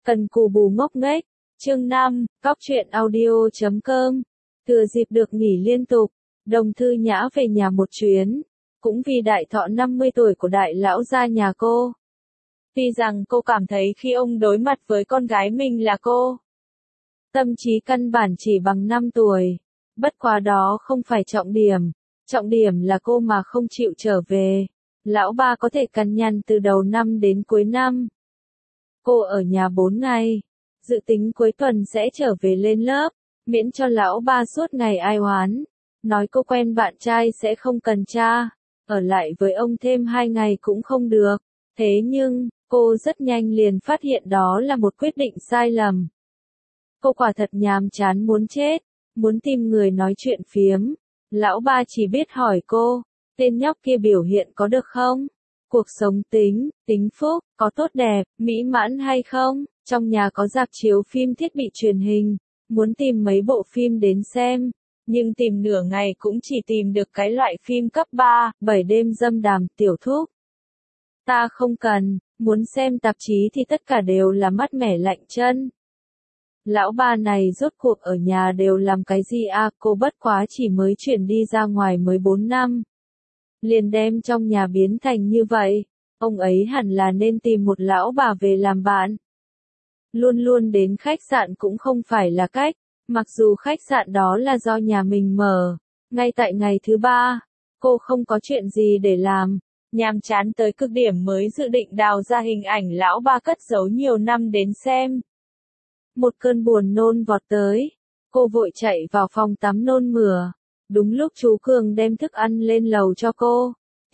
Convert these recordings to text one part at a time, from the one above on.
Cần cù bù ngốc nghếch. Chương 5, Cóc truyện audio.com. Thừa dịp được nghỉ liên tục, Đồng Thư Nhã về nhà một chuyến, cũng vì đại thọ 50 tuổi của đại lão gia nhà cô. Tuy rằng cô cảm thấy khi ông đối mặt với con gái mình là cô, tâm trí căn bản chỉ bằng 5 tuổi, bất quá đó không phải trọng điểm là cô mà không chịu trở về. Lão ba có thể cằn nhằn từ đầu năm đến cuối năm. Cô ở nhà 4 ngày, dự tính cuối tuần sẽ trở về lên lớp, miễn cho lão ba suốt ngày ai oán, nói cô quen bạn trai sẽ không cần cha, ở lại với ông thêm 2 ngày cũng không được. Thế nhưng, cô rất nhanh liền phát hiện đó là một quyết định sai lầm. Cô quả thật nhàm chán muốn chết, muốn tìm người nói chuyện phiếm. Lão ba chỉ biết hỏi cô, tên nhóc kia biểu hiện có được không? Cuộc sống tính phúc, có tốt đẹp, mỹ mãn hay không? Trong nhà có rạp chiếu phim thiết bị truyền hình, muốn tìm mấy bộ phim đến xem, nhưng tìm nửa ngày cũng chỉ tìm được cái loại phim cấp 3, 7 đêm dâm đàm tiểu thúc. Ta không cần, muốn xem tạp chí thì tất cả đều là mát mẻ lạnh chân. Lão ba này rốt cuộc ở nhà đều làm cái gì à? Cô bất quá chỉ mới chuyển đi ra ngoài mới 4 năm. Liền đem trong nhà biến thành như vậy, ông ấy hẳn là nên tìm một lão bà về làm bạn. Luôn luôn đến khách sạn cũng không phải là cách, mặc dù khách sạn đó là do nhà mình mở. Ngay tại ngày thứ 3, cô không có chuyện gì để làm, nhàm chán tới cực điểm mới dự định đào ra hình ảnh lão ba cất giấu nhiều năm đến xem. Một cơn buồn nôn vọt tới, cô vội chạy vào phòng tắm nôn mửa. Đúng lúc chú Cường đem thức ăn lên lầu cho cô.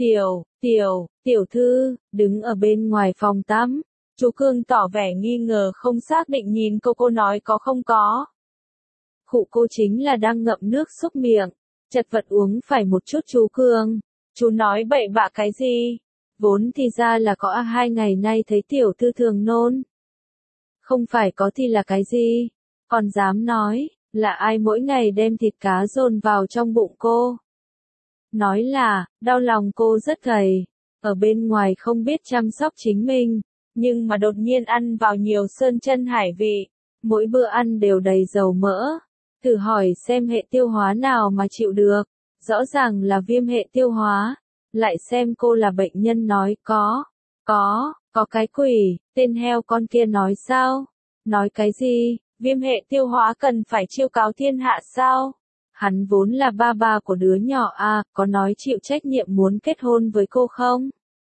Tiểu thư, đứng ở bên ngoài phòng tắm. Chú Cường tỏ vẻ nghi ngờ không xác định nhìn cô nói có không có. Khụ cô chính là đang ngậm nước xúc miệng, chật vật uống phải một chút chú Cường. Chú nói bậy bạ cái gì? Vốn thì ra là có 2 ngày nay thấy tiểu thư thường nôn. Không phải có thì là cái gì? Còn dám nói, là ai mỗi ngày đem thịt cá dồn vào trong bụng cô? Nói là, đau lòng cô rất gầy, ở bên ngoài không biết chăm sóc chính mình, nhưng mà đột nhiên ăn vào nhiều sơn chân hải vị, mỗi bữa ăn đều đầy dầu mỡ. Thử hỏi xem hệ tiêu hóa nào mà chịu được, rõ ràng là viêm hệ tiêu hóa. Lại xem cô là bệnh nhân nói có cái quỷ, tên heo con kia nói sao? Nói cái gì? Viêm hệ tiêu hóa cần phải chiêu cáo thiên hạ sao? Hắn vốn là ba của đứa nhỏ à, có nói chịu trách nhiệm muốn kết hôn với cô không?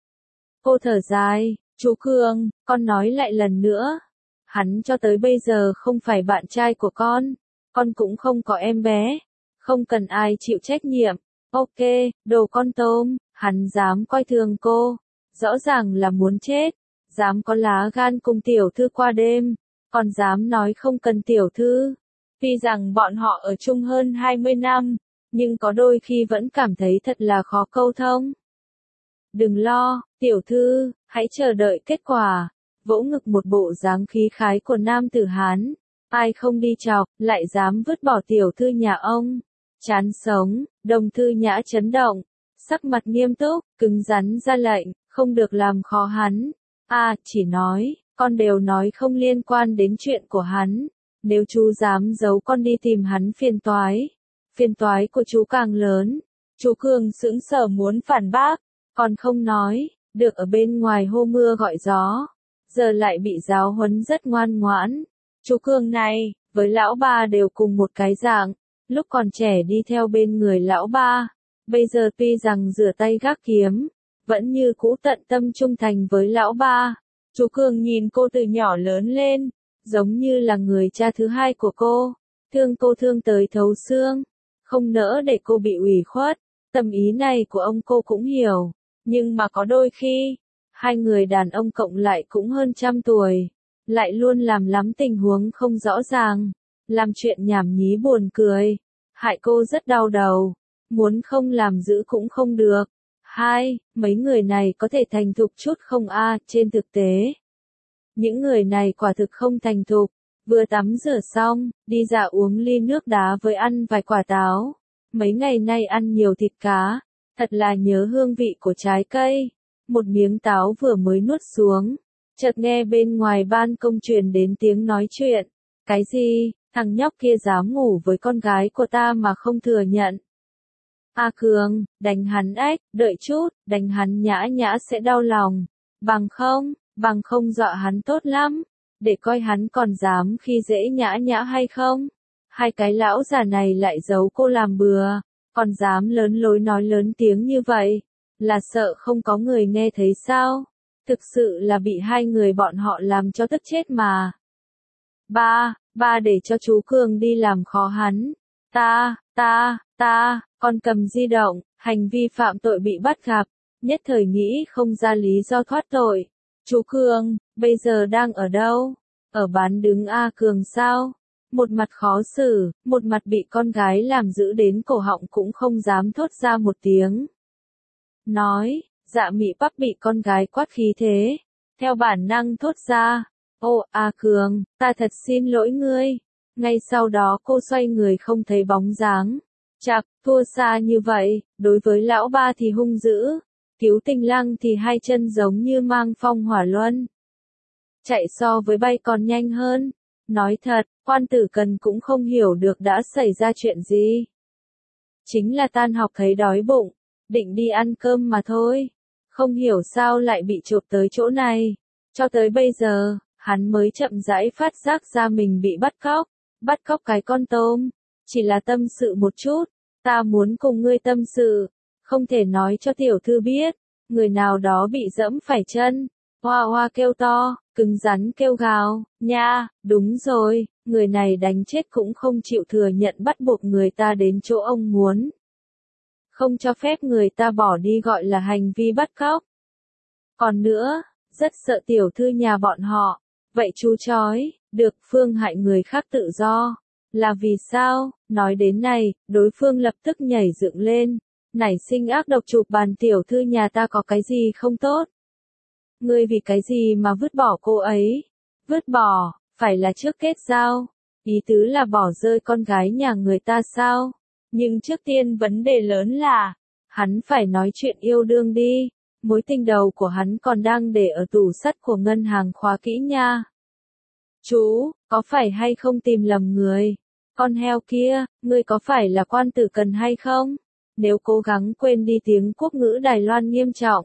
Cô thở dài, chú Cường, con nói lại lần nữa. Hắn cho tới bây giờ không phải bạn trai của con cũng không có em bé, không cần ai chịu trách nhiệm. Ok, đồ con tôm, hắn dám coi thường cô, rõ ràng là muốn chết, dám có lá gan cùng tiểu thư qua đêm, còn dám nói không cần tiểu thư. Tuy rằng bọn họ ở chung hơn 20 năm, nhưng có đôi khi vẫn cảm thấy thật là khó câu thông. Đừng lo, tiểu thư, hãy chờ đợi kết quả. Vỗ ngực một bộ dáng khí khái của nam tử Hán, ai không đi chọc, lại dám vứt bỏ tiểu thư nhà ông. Chán sống, Đồng Thư Nhã chấn động, sắc mặt nghiêm túc, cứng rắn ra lệnh, không được làm khó hắn. Chỉ nói, con đều nói không liên quan đến chuyện của hắn. Nếu chú dám giấu con đi tìm hắn phiền toái của chú càng lớn. Chú Cường sững sờ muốn phản bác, còn không nói, được ở bên ngoài hô mưa gọi gió, giờ lại bị giáo huấn rất ngoan ngoãn. Chú Cường này, với lão ba đều cùng một cái dạng, lúc còn trẻ đi theo bên người lão ba, bây giờ tuy rằng rửa tay gác kiếm, vẫn như cũ tận tâm trung thành với lão ba. Chú Cường nhìn cô từ nhỏ lớn lên, giống như là người cha thứ hai của cô, thương cô thương tới thấu xương, không nỡ để cô bị ủy khuất. Tâm ý này của ông cô cũng hiểu, nhưng mà có đôi khi, hai người đàn ông cộng lại cũng hơn 100 tuổi, lại luôn làm lắm tình huống không rõ ràng, làm chuyện nhảm nhí buồn cười, hại cô rất đau đầu, muốn không làm giữ cũng không được. Mấy người này có thể thành thục chút không trên thực tế, những người này quả thực không thành thục, vừa tắm rửa xong, đi dạo uống ly nước đá với ăn vài quả táo. Mấy ngày nay ăn nhiều thịt cá, thật là nhớ hương vị của trái cây. Một miếng táo vừa mới nuốt xuống, Chợt nghe bên ngoài ban công truyền đến tiếng nói chuyện. Cái gì, thằng nhóc kia dám ngủ với con gái của ta mà không thừa nhận. A Cường, đánh hắn ếch, đợi chút, đánh hắn nhã nhã sẽ đau lòng. Bằng không dọa hắn tốt lắm, để coi hắn còn dám khi dễ nhã nhã hay không. Hai cái lão già này lại giấu cô làm bừa, còn dám lớn lối nói lớn tiếng như vậy, là sợ không có người nghe thấy sao? Thực sự là bị hai người bọn họ làm cho tức chết mà. Ba để cho chú Cường đi làm khó hắn. Con cầm di động, hành vi phạm tội bị bắt gặp, nhất thời nghĩ không ra lý do thoát tội. Chú Cường, bây giờ đang ở đâu? Ở bán đứng A Cường sao? Một mặt khó xử, một mặt bị con gái làm giữ đến cổ họng cũng không dám thốt ra một tiếng. Nói, Dạ Mị Bắp bị con gái quát khí thế, theo bản năng thốt ra, ô A Cường, ta thật xin lỗi ngươi. Ngay sau đó cô xoay người không thấy bóng dáng. Chạc, thua xa như vậy, đối với lão ba thì hung dữ, cứu tình lăng thì hai chân giống như mang phong hỏa luân. Chạy so với bay còn nhanh hơn. Nói thật, Quan Tử Cần cũng không hiểu được đã xảy ra chuyện gì. Chính là tan học thấy đói bụng, định đi ăn cơm mà thôi. Không hiểu sao lại bị chụp tới chỗ này. Cho tới bây giờ, hắn mới chậm rãi phát giác ra mình bị bắt cóc. Bắt cóc cái con tôm. Chỉ là tâm sự một chút. Ta muốn cùng ngươi tâm sự. Không thể nói cho tiểu thư biết. Người nào đó bị dẫm phải chân. Hoa hoa kêu to, cứng rắn kêu gào, nha, đúng rồi, người này đánh chết cũng không chịu thừa nhận bắt buộc người ta đến chỗ ông muốn. Không cho phép người ta bỏ đi gọi là hành vi bắt cóc. Còn nữa, rất sợ tiểu thư nhà bọn họ. Vậy chú chói, được phương hại người khác tự do. Là vì sao? Nói đến này, đối phương lập tức nhảy dựng lên. Nảy sinh ác độc chụp bàn tiểu thư nhà ta có cái gì không tốt? Ngươi vì cái gì mà vứt bỏ cô ấy? Vứt bỏ, phải là trước kết giao. Ý tứ là bỏ rơi con gái nhà người ta sao? Nhưng trước tiên vấn đề lớn là, hắn phải nói chuyện yêu đương đi. Mối tình đầu của hắn còn đang để ở tủ sắt của ngân hàng khóa kỹ nha. Chú, có phải hay không tìm lầm người? Con heo kia, ngươi có phải là Quan Tử Cần hay không? Nếu cố gắng quên đi tiếng quốc ngữ Đài Loan nghiêm trọng,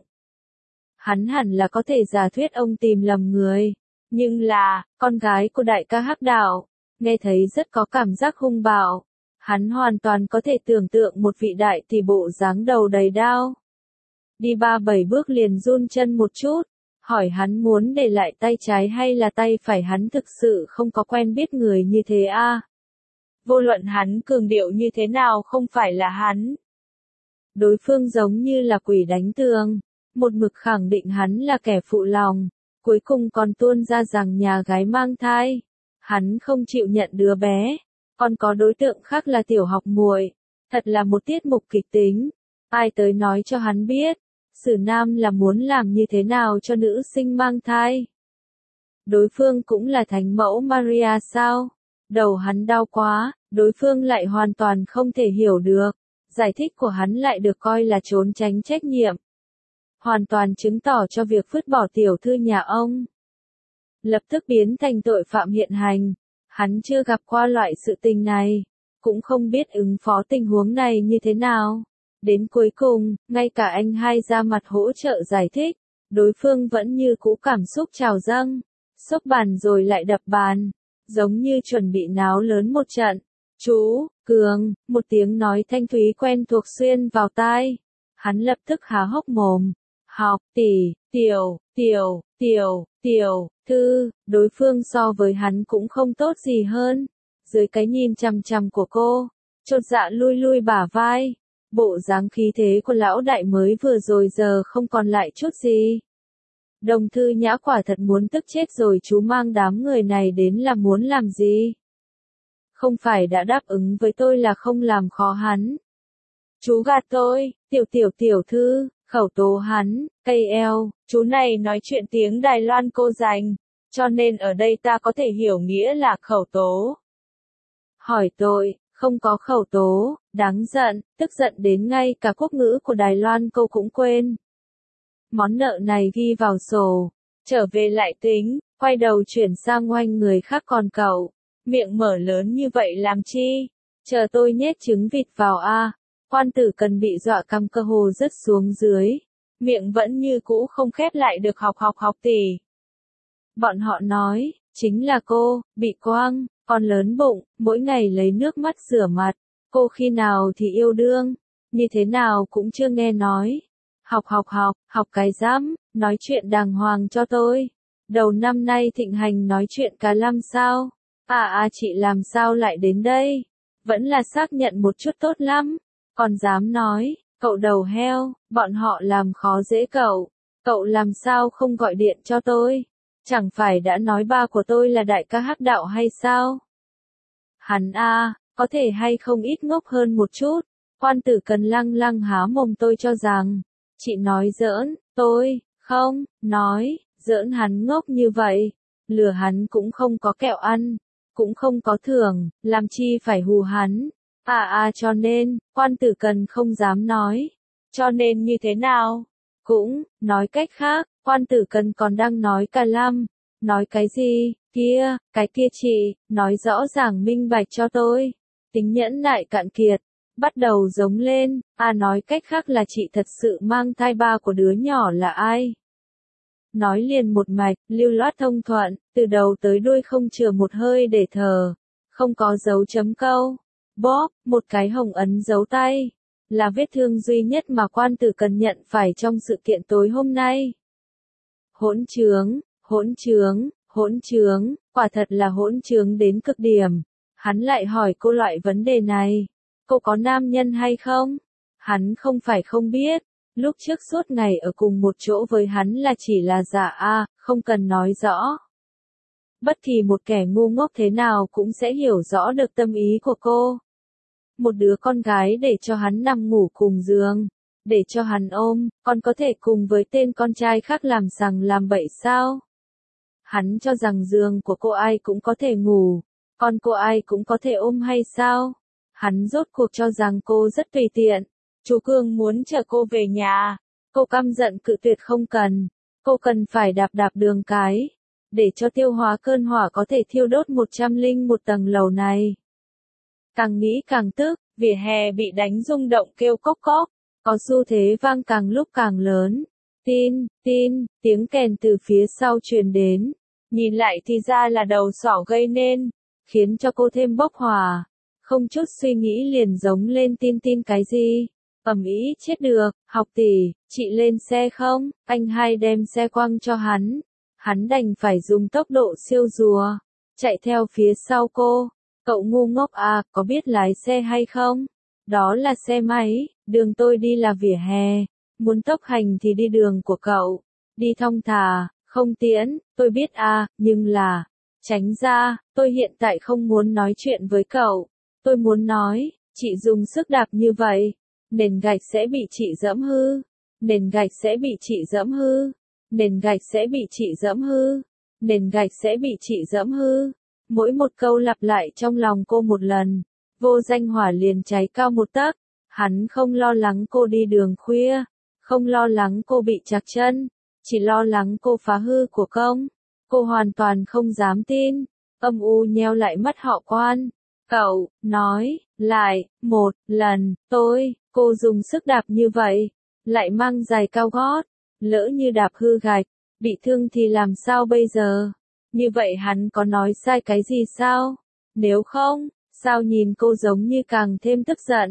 hắn hẳn là có thể giả thuyết ông tìm lầm người. Nhưng là, con gái của đại ca Hắc Đạo, nghe thấy rất có cảm giác hung bạo. Hắn hoàn toàn có thể tưởng tượng một vị đại tỷ bộ dáng đầu đầy đao. Đi 3-7 bước liền run chân một chút, hỏi hắn muốn để lại tay trái hay là tay phải, hắn thực sự không có quen biết người như thế a. Vô luận hắn cường điệu như thế nào không phải là hắn. Đối phương giống như là quỷ đánh tường, một mực khẳng định hắn là kẻ phụ lòng, cuối cùng còn tuôn ra rằng nhà gái mang thai. Hắn không chịu nhận đứa bé, còn có đối tượng khác là tiểu học muội. Thật là một tiết mục kịch tính. Ai tới nói cho hắn biết, Sử Nam là muốn làm như thế nào cho nữ sinh mang thai. Đối phương cũng là thánh mẫu Maria sao? Đầu hắn đau quá, đối phương lại hoàn toàn không thể hiểu được. Giải thích của hắn lại được coi là trốn tránh trách nhiệm. Hoàn toàn chứng tỏ cho việc vứt bỏ tiểu thư nhà ông lập tức biến thành tội phạm hiện hành. Hắn chưa gặp qua loại sự tình này, cũng không biết ứng phó tình huống này như thế nào. Đến cuối cùng, ngay cả anh hai ra mặt hỗ trợ giải thích, đối phương vẫn như cũ cảm xúc trào dâng, xốc bàn rồi lại đập bàn, giống như chuẩn bị náo lớn một trận. Chú, Cường, một tiếng nói thanh thúy quen thuộc xuyên vào tai. Hắn lập tức há hốc mồm. Học, tiểu thư, đối phương so với hắn cũng không tốt gì hơn. Dưới cái nhìn chằm chằm của cô, chột dạ lui lui bả vai. Bộ dáng khí thế của lão đại mới vừa rồi giờ không còn lại chút gì. Đồng Thư Nhã quả thật muốn tức chết rồi, chú mang đám người này đến là muốn làm gì? Không phải đã đáp ứng với tôi là không làm khó hắn. Chú gạt tôi, tiểu thư, khẩu tố hắn, cây eo, chú này nói chuyện tiếng Đài Loan cô dành, cho nên ở đây ta có thể hiểu nghĩa là khẩu tố. Hỏi tội, không có khẩu tố, đáng giận, tức giận đến ngay cả quốc ngữ của Đài Loan cô cũng quên. Món nợ này ghi vào sổ, trở về lại tính, quay đầu chuyển sang ngoanh người khác còn cậu, miệng mở lớn như vậy làm chi, chờ tôi nhét trứng vịt vào a. Quan Tử Cần bị dọa cằm cơ hồ rớt xuống dưới, miệng vẫn như cũ không khép lại được học tỷ. Bọn họ nói, chính là cô, bị quăng, còn lớn bụng, mỗi ngày lấy nước mắt rửa mặt, cô khi nào thì yêu đương, như thế nào cũng chưa nghe nói. Học cái rắm, nói chuyện đàng hoàng cho tôi. Đầu năm nay thịnh hành nói chuyện cả năm sao? Chị làm sao lại đến đây? Vẫn là xác nhận một chút tốt lắm, còn dám nói, cậu đầu heo, bọn họ làm khó dễ cậu làm sao không gọi điện cho tôi? Chẳng phải đã nói ba của tôi là đại ca hắc đạo hay sao? Hắn có thể hay không ít ngốc hơn một chút. Quan Tử Cần lăng lăng há mồm, tôi cho rằng, chị nói giỡn, tôi, không, nói, giỡn hắn ngốc như vậy, lừa hắn cũng không có kẹo ăn, cũng không có thưởng, làm chi phải hù hắn. Cho nên, Quan Tử Cần không dám nói. Cho nên như thế nào? Cũng, nói cách khác, Quan Tử Cần còn đang nói cả lăm. Nói cái gì, cái kia chị, nói rõ ràng minh bạch cho tôi. Tính nhẫn nại cạn kiệt, bắt đầu giống lên, nói cách khác là chị thật sự mang thai ba của đứa nhỏ là ai? Nói liền một mạch, lưu loát thông thuận, từ đầu tới đuôi không chừa một hơi để thở, không có dấu chấm câu. Bóp, một cái hồng ấn dấu tay, là vết thương duy nhất mà Quan Tử Cần nhận phải trong sự kiện tối hôm nay. Hỗn trướng, quả thật là hỗn trướng đến cực điểm. Hắn lại hỏi cô loại vấn đề này, cô có nam nhân hay không? Hắn không phải không biết, lúc trước suốt ngày ở cùng một chỗ với hắn là chỉ là giả không cần nói rõ. Bất kỳ một kẻ ngu ngốc thế nào cũng sẽ hiểu rõ được tâm ý của cô. Một đứa con gái để cho hắn nằm ngủ cùng giường, để cho hắn ôm, còn có thể cùng với tên con trai khác làm sằng làm bậy sao? Hắn cho rằng giường của cô ai cũng có thể ngủ, còn cô ai cũng có thể ôm hay sao? Hắn rốt cuộc cho rằng cô rất tùy tiện. Chú Cương muốn chờ cô về nhà, cô căm giận cự tuyệt không cần. Cô cần phải đạp đường cái, để cho tiêu hóa cơn hỏa có thể thiêu đốt 101 tầng lầu này. Càng nghĩ càng tức, vỉa hè bị đánh rung động kêu cốc cốc, có xu thế vang càng lúc càng lớn. Tin, tiếng kèn từ phía sau truyền đến. Nhìn lại thì ra là đầu sỏ gây nên, khiến cho cô thêm bốc hỏa. Không chút suy nghĩ liền giống lên tin cái gì. Ầm ĩ chết được, học tỷ, chị lên xe không? Anh hai đem xe quăng cho hắn. Hắn đành phải dùng tốc độ siêu rùa, chạy theo phía sau cô. Cậu ngu ngốc có biết lái xe hay không? Đó là xe máy, đường tôi đi là vỉa hè. Muốn tốc hành thì đi đường của cậu. Đi thong thả, không tiễn, tôi biết nhưng là, tránh ra, tôi hiện tại không muốn nói chuyện với cậu. Tôi muốn nói, chị dùng sức đạp như vậy, nền gạch sẽ bị chị dẫm hư. Nền gạch sẽ bị chị dẫm hư. Nền gạch sẽ bị chị dẫm hư. Nền gạch sẽ bị chị dẫm hư. Mỗi một câu lặp lại trong lòng cô một lần, vô danh hỏa liền cháy cao một tấc. Hắn không lo lắng cô đi đường khuya, không lo lắng cô bị trặc chân, chỉ lo lắng cô phá hư của công. Cô hoàn toàn không dám tin, âm u nheo lại mắt họ Quan. Cậu, nói, lại, một lần, cô dùng sức đạp như vậy, lại mang giày cao gót, lỡ như đạp hư gạch, bị thương thì làm sao bây giờ? Như vậy hắn có nói sai cái gì sao? Nếu không, sao nhìn cô giống như càng thêm tức giận?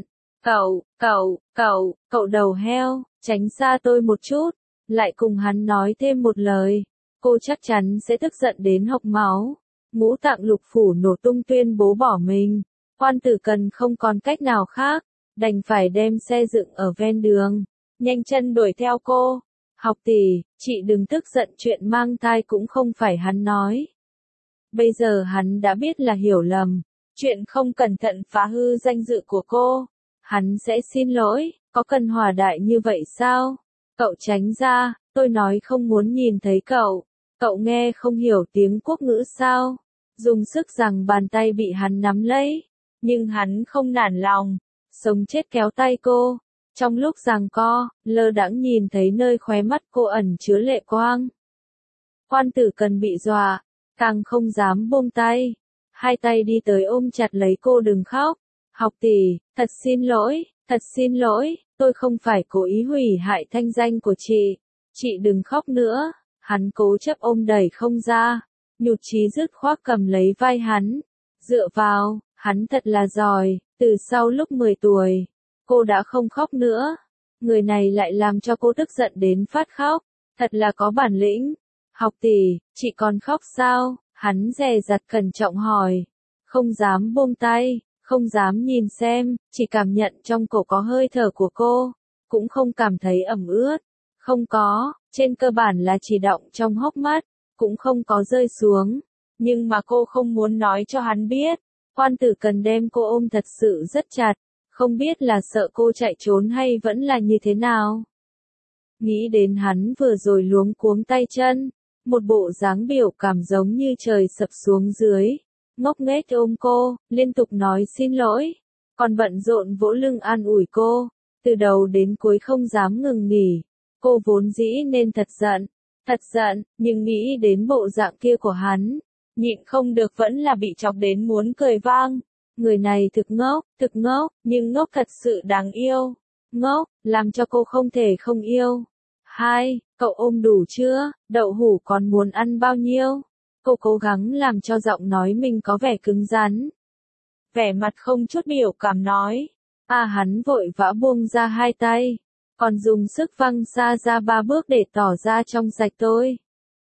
Cậu đầu heo, tránh xa tôi một chút, lại cùng hắn nói thêm một lời, cô chắc chắn sẽ tức giận đến hộc máu. Ngũ tạng lục phủ nổ tung tuyên bố bỏ mình. Quan Tử Cần không còn cách nào khác, đành phải đem xe dựng ở ven đường, nhanh chân đuổi theo cô. Học tỷ, chị đừng tức giận, chuyện mang thai cũng không phải hắn nói. Bây giờ hắn đã biết là hiểu lầm, chuyện không cẩn thận phá hư danh dự của cô. Hắn sẽ xin lỗi, có cần hòa đại như vậy sao? Cậu tránh ra, tôi nói không muốn nhìn thấy cậu. Cậu nghe không hiểu tiếng quốc ngữ sao? Dùng sức rằng bàn tay bị hắn nắm lấy, nhưng hắn không nản lòng, sống chết kéo tay cô. Trong lúc giằng co, lơ đãng nhìn thấy nơi khóe mắt cô ẩn chứa lệ quang. Quan Tử Cần bị dọa, càng không dám buông tay. Hai tay đi tới ôm chặt lấy cô, đừng khóc. Học tỷ, thật xin lỗi, tôi không phải cố ý hủy hại thanh danh của chị đừng khóc nữa. Hắn cố chấp ôm đẩy không ra, nhụt chí dứt khoát cầm lấy vai hắn, dựa vào, hắn thật là giỏi, từ sau lúc 10 tuổi, cô đã không khóc nữa. Người này lại làm cho cô tức giận đến phát khóc, thật là có bản lĩnh. Học tỷ, chị còn khóc sao? Hắn dè dặt cẩn trọng hỏi, không dám buông tay, không dám nhìn xem, chỉ cảm nhận trong cổ có hơi thở của cô, cũng không cảm thấy ẩm ướt, không có, trên cơ bản là chỉ đọng trong hốc mắt, cũng không có rơi xuống, nhưng mà cô không muốn nói cho hắn biết. Quan Tử Cần đem cô ôm thật sự rất chặt, không biết là sợ cô chạy trốn hay vẫn là như thế nào. Nghĩ đến hắn vừa rồi luống cuống tay chân, một bộ dáng biểu cảm giống như trời sập xuống dưới, ngốc nghếch ôm cô, liên tục nói xin lỗi, còn bận rộn vỗ lưng an ủi cô, từ đầu đến cuối không dám ngừng nghỉ. Cô vốn dĩ nên thật giận, nhưng nghĩ đến bộ dạng kia của hắn, nhịn không được vẫn là bị chọc đến muốn cười vang. Người này thực ngốc, nhưng ngốc thật sự đáng yêu. Ngốc, làm cho cô không thể không yêu. Hai, cậu ôm đủ chưa? Đậu hũ còn muốn ăn bao nhiêu? Cô cố gắng làm cho giọng nói mình có vẻ cứng rắn. Vẻ mặt không chút biểu cảm nói. Hắn vội vã buông ra hai tay, còn dùng sức văng xa ra 3 bước để tỏ ra trong sạch tôi.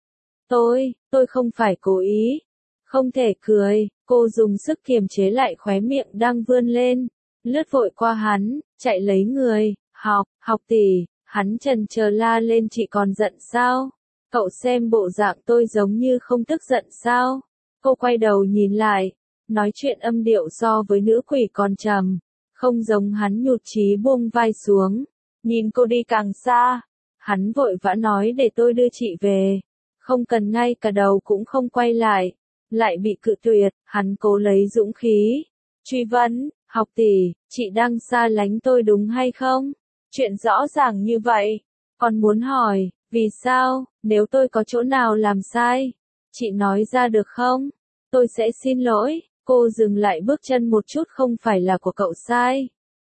Tôi không phải cố ý. Không thể cười, cô dùng sức kiềm chế lại khóe miệng đang vươn lên, lướt vội qua hắn, chạy lấy người, học tỷ, hắn chần chờ la lên, chị còn giận sao? Cậu xem bộ dạng tôi giống như không tức giận sao? Cô quay đầu nhìn lại, nói chuyện âm điệu so với nữ quỷ còn trầm, không giống hắn, nhụt chí buông vai xuống, nhìn cô đi càng xa. Hắn vội vã nói để tôi đưa chị về, không cần, ngay cả đầu cũng không quay lại bị cự tuyệt. Hắn cố lấy dũng khí, truy vấn, học tỷ, chị đang xa lánh tôi đúng hay không? Chuyện rõ ràng như vậy, còn muốn hỏi, vì sao, nếu tôi có chỗ nào làm sai, chị nói ra được không? Tôi sẽ xin lỗi. Cô dừng lại bước chân một chút, không phải là của cậu sai.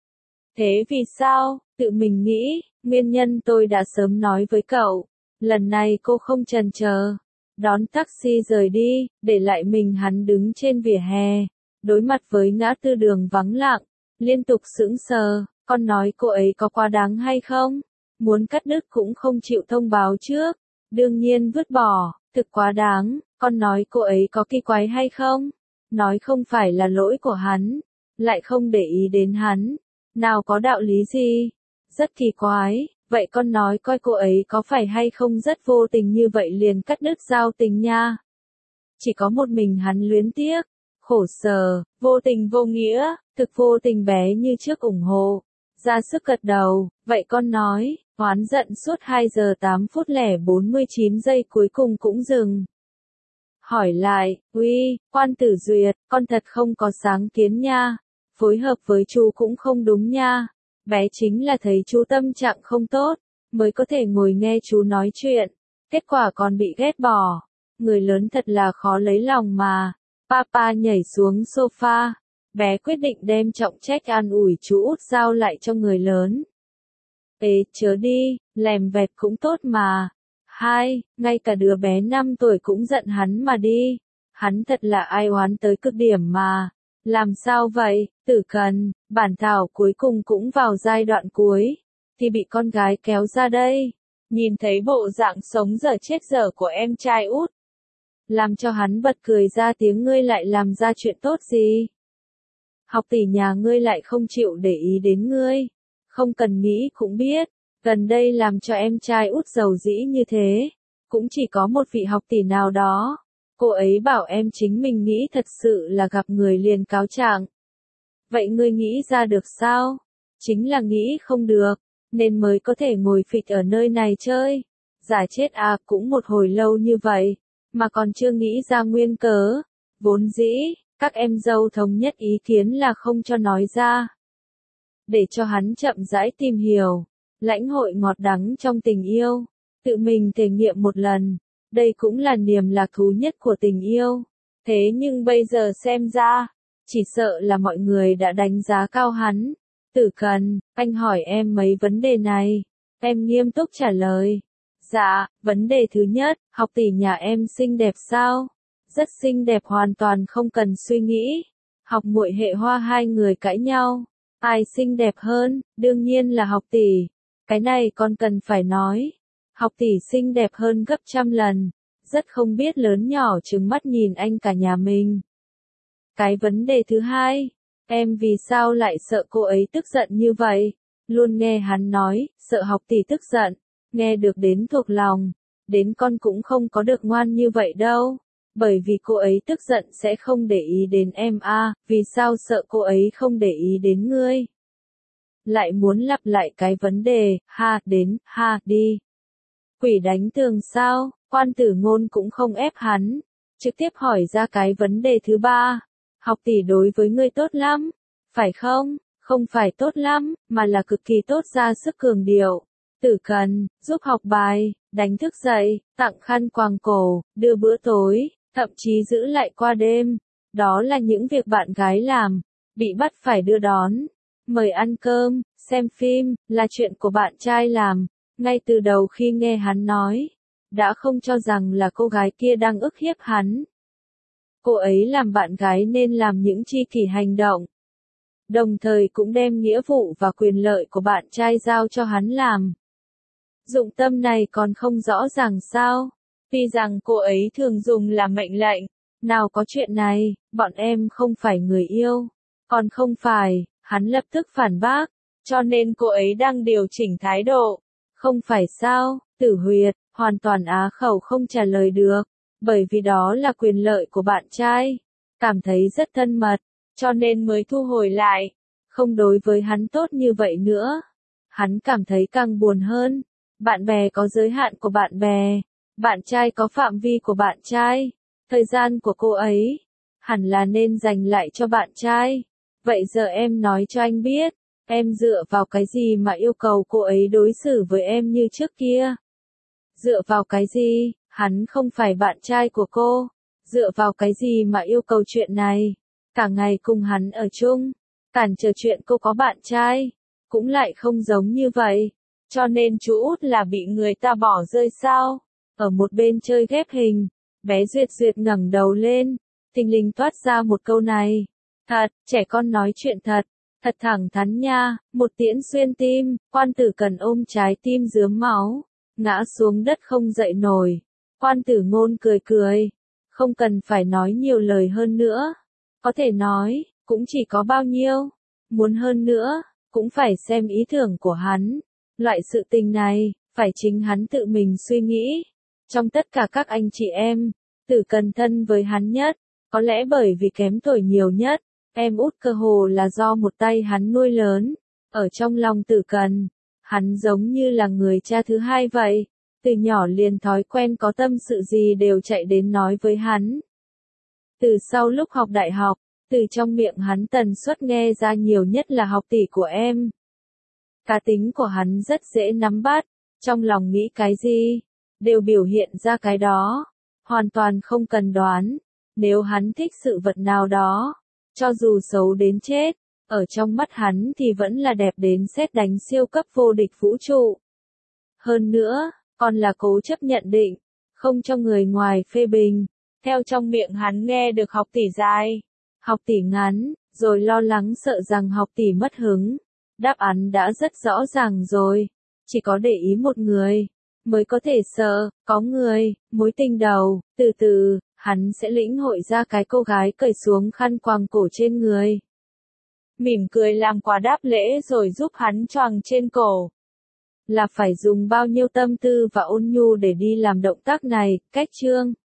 Thế vì sao? Tự mình nghĩ, nguyên nhân tôi đã sớm nói với cậu. Lần này cô không chần chờ, đón taxi rời đi, để lại mình hắn đứng trên vỉa hè, đối mặt với ngã tư đường vắng lặng, liên tục sững sờ. Con nói cô ấy có quá đáng hay không? Muốn cắt đứt cũng không chịu thông báo trước, đương nhiên vứt bỏ, thực quá đáng. Con nói cô ấy có kỳ quái hay không? Nói không phải là lỗi của hắn, lại không để ý đến hắn, nào có đạo lý gì? Rất kỳ quái. Vậy con nói coi cô ấy có phải hay không rất vô tình như vậy liền cắt đứt giao tình nha? Chỉ có một mình hắn luyến tiếc, khổ sở, vô tình vô nghĩa, thực vô tình bé như trước ủng hộ, ra sức gật đầu. Vậy con nói, oán giận suốt 2 giờ 8 phút lẻ 49 giây cuối cùng cũng dừng. Hỏi lại, uy, Quan Tử Duyệt, con thật không có sáng kiến nha, phối hợp với chú cũng không đúng nha. Bé chính là thấy chú tâm trạng không tốt, mới có thể ngồi nghe chú nói chuyện, kết quả còn bị ghét bỏ. Người lớn thật là khó lấy lòng mà. Papa nhảy xuống sofa, bé quyết định đem trọng trách an ủi chú út giao lại cho người lớn. Ê, chớ đi, lèm vẹt cũng tốt mà. Hai, ngay cả đứa bé 5 tuổi cũng giận hắn mà đi. Hắn thật là ai oán tới cực điểm mà. Làm sao vậy, Tử Cần? Bản thảo cuối cùng cũng vào giai đoạn cuối, thì bị con gái kéo ra đây. Nhìn thấy bộ dạng sống dở chết dở của em trai út, làm cho hắn bật cười ra tiếng, ngươi lại làm ra chuyện tốt gì? Học tỷ nhà ngươi lại không chịu để ý đến ngươi. Không cần nghĩ cũng biết, gần đây làm cho em trai út giàu dĩ như thế, cũng chỉ có một vị học tỷ nào đó. Cô ấy bảo em chính mình nghĩ thật sự là gặp người liền cáo trạng. Vậy ngươi nghĩ ra được sao? Chính là nghĩ không được, nên mới có thể ngồi phịch ở nơi này chơi. Giả chết cũng một hồi lâu như vậy, mà còn chưa nghĩ ra nguyên cớ. Vốn dĩ, các em dâu thống nhất ý kiến là không cho nói ra, để cho hắn chậm rãi tìm hiểu, lãnh hội ngọt đắng trong tình yêu, tự mình thể nghiệm một lần. Đây cũng là niềm lạc thú nhất của tình yêu. Thế nhưng bây giờ xem ra, chỉ sợ là mọi người đã đánh giá cao hắn. Tử Cần, anh hỏi em mấy vấn đề này. Em nghiêm túc trả lời. Dạ, vấn đề thứ nhất, học tỷ nhà em xinh đẹp sao? Rất xinh đẹp, hoàn toàn không cần suy nghĩ. Học muội hệ Hoa hai người cãi nhau. Ai xinh đẹp hơn? Đương nhiên là học tỷ. Cái này con cần phải nói. Học tỷ xinh đẹp hơn gấp trăm lần. Rất không biết lớn nhỏ trừng mắt nhìn anh cả nhà mình. Cái vấn đề thứ hai, em vì sao lại sợ cô ấy tức giận như vậy? Luôn nghe hắn nói, sợ học tỷ tức giận. Nghe được đến thuộc lòng. Đến con cũng không có được ngoan như vậy đâu. Bởi vì cô ấy tức giận sẽ không để ý đến em à, vì sao sợ cô ấy không để ý đến ngươi? Lại muốn lặp lại cái vấn đề, ha, đến, ha, đi. Quỷ đánh tường sao? Quan Tử Ngôn cũng không ép hắn. Trực tiếp hỏi ra cái vấn đề thứ ba. Học tỷ đối với ngươi tốt lắm, phải không? Không phải tốt lắm, mà là cực kỳ tốt, ra sức cường điệu. Tử Cần, giúp học bài, đánh thức dậy, tặng khăn quàng cổ, đưa bữa tối, thậm chí giữ lại qua đêm. Đó là những việc bạn gái làm, bị bắt phải đưa đón, mời ăn cơm, xem phim, là chuyện của bạn trai làm. Ngay từ đầu khi nghe hắn nói, đã không cho rằng là cô gái kia đang ức hiếp hắn. Cô ấy làm bạn gái nên làm những chi kỷ hành động. Đồng thời cũng đem nghĩa vụ và quyền lợi của bạn trai giao cho hắn làm. Dụng tâm này còn không rõ ràng sao? Tuy rằng cô ấy thường dùng là mệnh lệnh. Nào có chuyện này, bọn em không phải người yêu. Còn không phải, hắn lập tức phản bác. Cho nên cô ấy đang điều chỉnh thái độ. Không phải sao? Tử Huyệt, hoàn toàn á khẩu không trả lời được. Bởi vì đó là quyền lợi của bạn trai. Cảm thấy rất thân mật, cho nên mới thu hồi lại. Không đối với hắn tốt như vậy nữa. Hắn cảm thấy càng buồn hơn. Bạn bè có giới hạn của bạn bè. Bạn trai có phạm vi của bạn trai. Thời gian của cô ấy, hẳn là nên dành lại cho bạn trai. Vậy giờ em nói cho anh biết, em dựa vào cái gì mà yêu cầu cô ấy đối xử với em như trước kia? Dựa vào cái gì? Hắn không phải bạn trai của cô. Dựa vào cái gì mà yêu cầu chuyện này? Cả ngày cùng hắn ở chung, cản trở chuyện cô có bạn trai, cũng lại không giống như vậy. Cho nên chú út là bị người ta bỏ rơi sao? Ở một bên chơi ghép hình, bé Duyệt Duyệt ngẩng đầu lên, thình lình toát ra một câu này. Thật, trẻ con nói chuyện thật, thật thẳng thắn nha, một tiễn xuyên tim. Quan Tử Cần ôm trái tim rướm máu, ngã xuống đất không dậy nổi. Quan Tử Ngôn cười cười, không cần phải nói nhiều lời hơn nữa. Có thể nói, cũng chỉ có bao nhiêu. Muốn hơn nữa, cũng phải xem ý tưởng của hắn. Loại sự tình này, phải chính hắn tự mình suy nghĩ. Trong tất cả các anh chị em, Tử Cần thân với hắn nhất. Có lẽ bởi vì kém tuổi nhiều nhất, em út cơ hồ là do một tay hắn nuôi lớn. Ở trong lòng Tử Cần, hắn giống như là người cha thứ hai vậy. Từ nhỏ liền thói quen có tâm sự gì đều chạy đến nói với hắn. Từ sau lúc học đại học, từ trong miệng hắn tần suất nghe ra nhiều nhất là học tỷ của em. Cá tính của hắn rất dễ nắm bắt, trong lòng nghĩ cái gì, đều biểu hiện ra cái đó, hoàn toàn không cần đoán. Nếu hắn thích sự vật nào đó, cho dù xấu đến chết, ở trong mắt hắn thì vẫn là đẹp đến sét đánh siêu cấp vô địch vũ trụ. Hơn nữa, còn là cố chấp nhận định, không cho người ngoài phê bình. Theo trong miệng hắn nghe được học tỷ dài, học tỷ ngắn, rồi lo lắng sợ rằng học tỷ mất hứng. Đáp án đã rất rõ ràng rồi, chỉ có để ý một người, mới có thể sợ, có người, mối tình đầu, từ từ, hắn sẽ lĩnh hội ra cái cô gái cởi xuống khăn quàng cổ trên người. Mỉm cười làm quà đáp lễ rồi giúp hắn choàng trên cổ. Là phải dùng bao nhiêu tâm tư và ôn nhu để đi làm động tác này, cách chương.